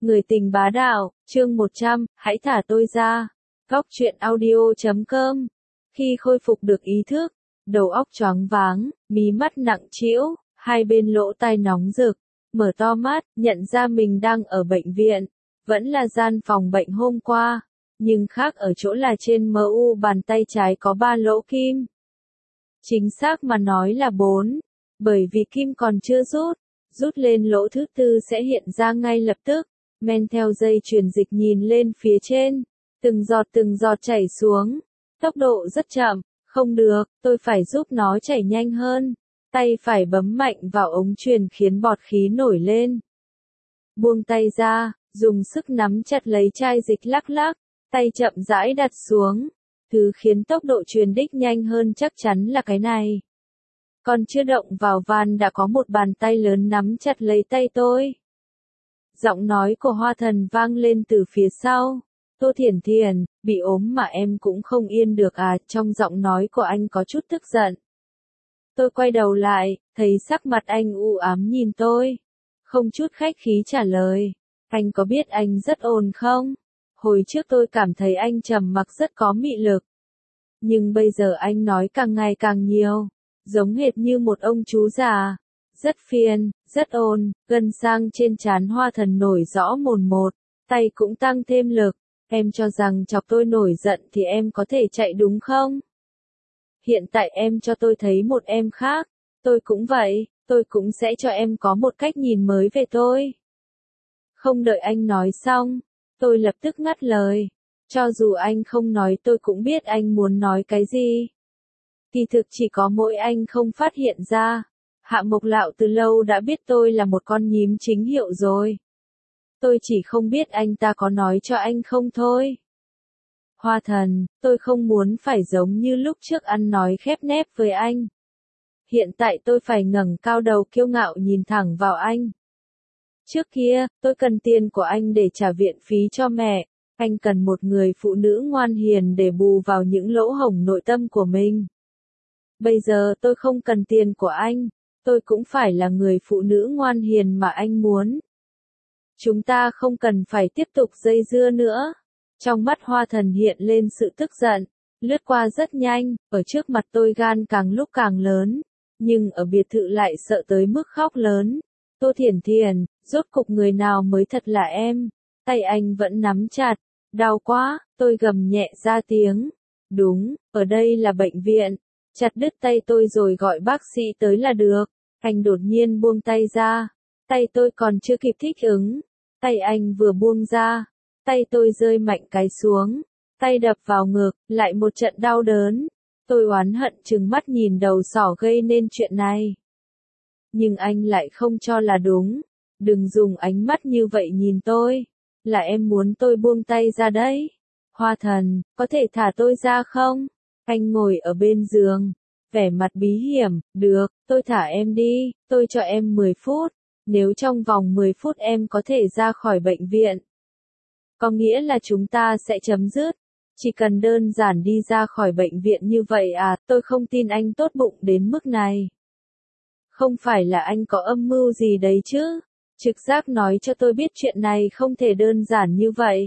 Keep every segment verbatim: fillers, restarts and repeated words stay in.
Người tình bá đạo, chương một trăm, hãy thả tôi ra. Góc truyện audio chấm com. Khi khôi phục được ý thức, đầu óc choáng váng, mí mắt nặng trĩu, hai bên lỗ tai nóng rực, mở to mắt, nhận ra mình đang ở bệnh viện, vẫn là gian phòng bệnh hôm qua, nhưng khác ở chỗ là trên em u bàn tay trái có ba lỗ kim. Chính xác mà nói là bốn, bởi vì kim còn chưa rút, rút lên lỗ thứ tư sẽ hiện ra ngay lập tức. Men theo dây truyền dịch nhìn lên phía trên, từng giọt từng giọt chảy xuống, tốc độ rất chậm, không được, tôi phải giúp nó chảy nhanh hơn, tay phải bấm mạnh vào ống truyền khiến bọt khí nổi lên. Buông tay ra, dùng sức nắm chặt lấy chai dịch lắc lắc, tay chậm rãi đặt xuống, thứ khiến tốc độ truyền đích nhanh hơn chắc chắn là cái này. Còn chưa động vào van đã có một bàn tay lớn nắm chặt lấy tay tôi. Giọng nói của Hoa Thần vang lên từ phía sau. Tô Thiển Thiển, bị ốm mà em cũng không yên được à, trong giọng nói của anh có chút tức giận. Tôi quay đầu lại, thấy sắc mặt anh u ám nhìn tôi. Không chút khách khí trả lời. Anh có biết anh rất ồn không? Hồi trước tôi cảm thấy anh trầm mặc rất có mị lực. Nhưng bây giờ anh nói càng ngày càng nhiều. Giống hệt như một ông chú già. Rất phiền, rất ồn, gân xang trên trán Hoa Thần nổi rõ mồn một, tay cũng tăng thêm lực. Em cho rằng chọc tôi nổi giận thì em có thể chạy đúng không? Hiện tại em cho tôi thấy một em khác, tôi cũng vậy, tôi cũng sẽ cho em có một cách nhìn mới về tôi. Không đợi anh nói xong, tôi lập tức ngắt lời. Cho dù anh không nói tôi cũng biết anh muốn nói cái gì. Kỳ thực chỉ có mỗi anh không phát hiện ra. Hạ Mộc Lạo từ lâu đã biết tôi là một con nhím chính hiệu rồi. Tôi chỉ không biết anh ta có nói cho anh không thôi. Hoa Thần, tôi không muốn phải giống như lúc trước ăn nói khép nép với anh. Hiện tại tôi phải ngẩng cao đầu kiêu ngạo nhìn thẳng vào anh. Trước kia, tôi cần tiền của anh để trả viện phí cho mẹ. Anh cần một người phụ nữ ngoan hiền để bù vào những lỗ hổng nội tâm của mình. Bây giờ tôi không cần tiền của anh. Tôi cũng phải là người phụ nữ ngoan hiền mà anh muốn. Chúng ta không cần phải tiếp tục dây dưa nữa. Trong mắt Hoa Thần hiện lên sự tức giận, lướt qua rất nhanh, ở trước mặt tôi gan càng lúc càng lớn, nhưng ở biệt thự lại sợ tới mức khóc lớn. Tô Thiển Thiển, rốt cục người nào mới thật là em? Tay anh vẫn nắm chặt, đau quá, tôi gầm nhẹ ra tiếng. Đúng, ở đây là bệnh viện. Chặt đứt tay tôi rồi gọi bác sĩ tới là được. Anh đột nhiên buông tay ra. Tay tôi còn chưa kịp thích ứng. Tay anh vừa buông ra. Tay tôi rơi mạnh cái xuống. Tay đập vào ngực, lại một trận đau đớn. Tôi oán hận trừng mắt nhìn đầu sỏ gây nên chuyện này. Nhưng anh lại không cho là đúng. Đừng dùng ánh mắt như vậy nhìn tôi. Là em muốn tôi buông tay ra đấy. Hoa Thần, có thể thả tôi ra không? Anh ngồi ở bên giường. Vẻ mặt bí hiểm, được, tôi thả em đi, tôi cho em mười phút, nếu trong vòng mười phút em có thể ra khỏi bệnh viện. Có nghĩa là chúng ta sẽ chấm dứt, chỉ cần đơn giản đi ra khỏi bệnh viện như vậy à, tôi không tin anh tốt bụng đến mức này. Không phải là anh có âm mưu gì đấy chứ, trực giác nói cho tôi biết chuyện này không thể đơn giản như vậy.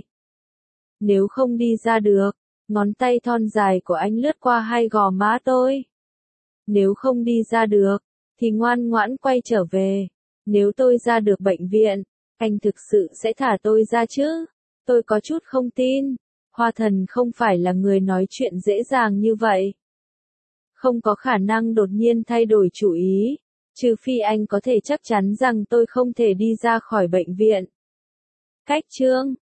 Nếu không đi ra được, ngón tay thon dài của anh lướt qua hai gò má tôi. Nếu không đi ra được, thì ngoan ngoãn quay trở về. Nếu tôi ra được bệnh viện, anh thực sự sẽ thả tôi ra chứ? Tôi có chút không tin. Hoa Thần không phải là người nói chuyện dễ dàng như vậy. Không có khả năng đột nhiên thay đổi chủ ý, trừ phi anh có thể chắc chắn rằng tôi không thể đi ra khỏi bệnh viện. Cách chương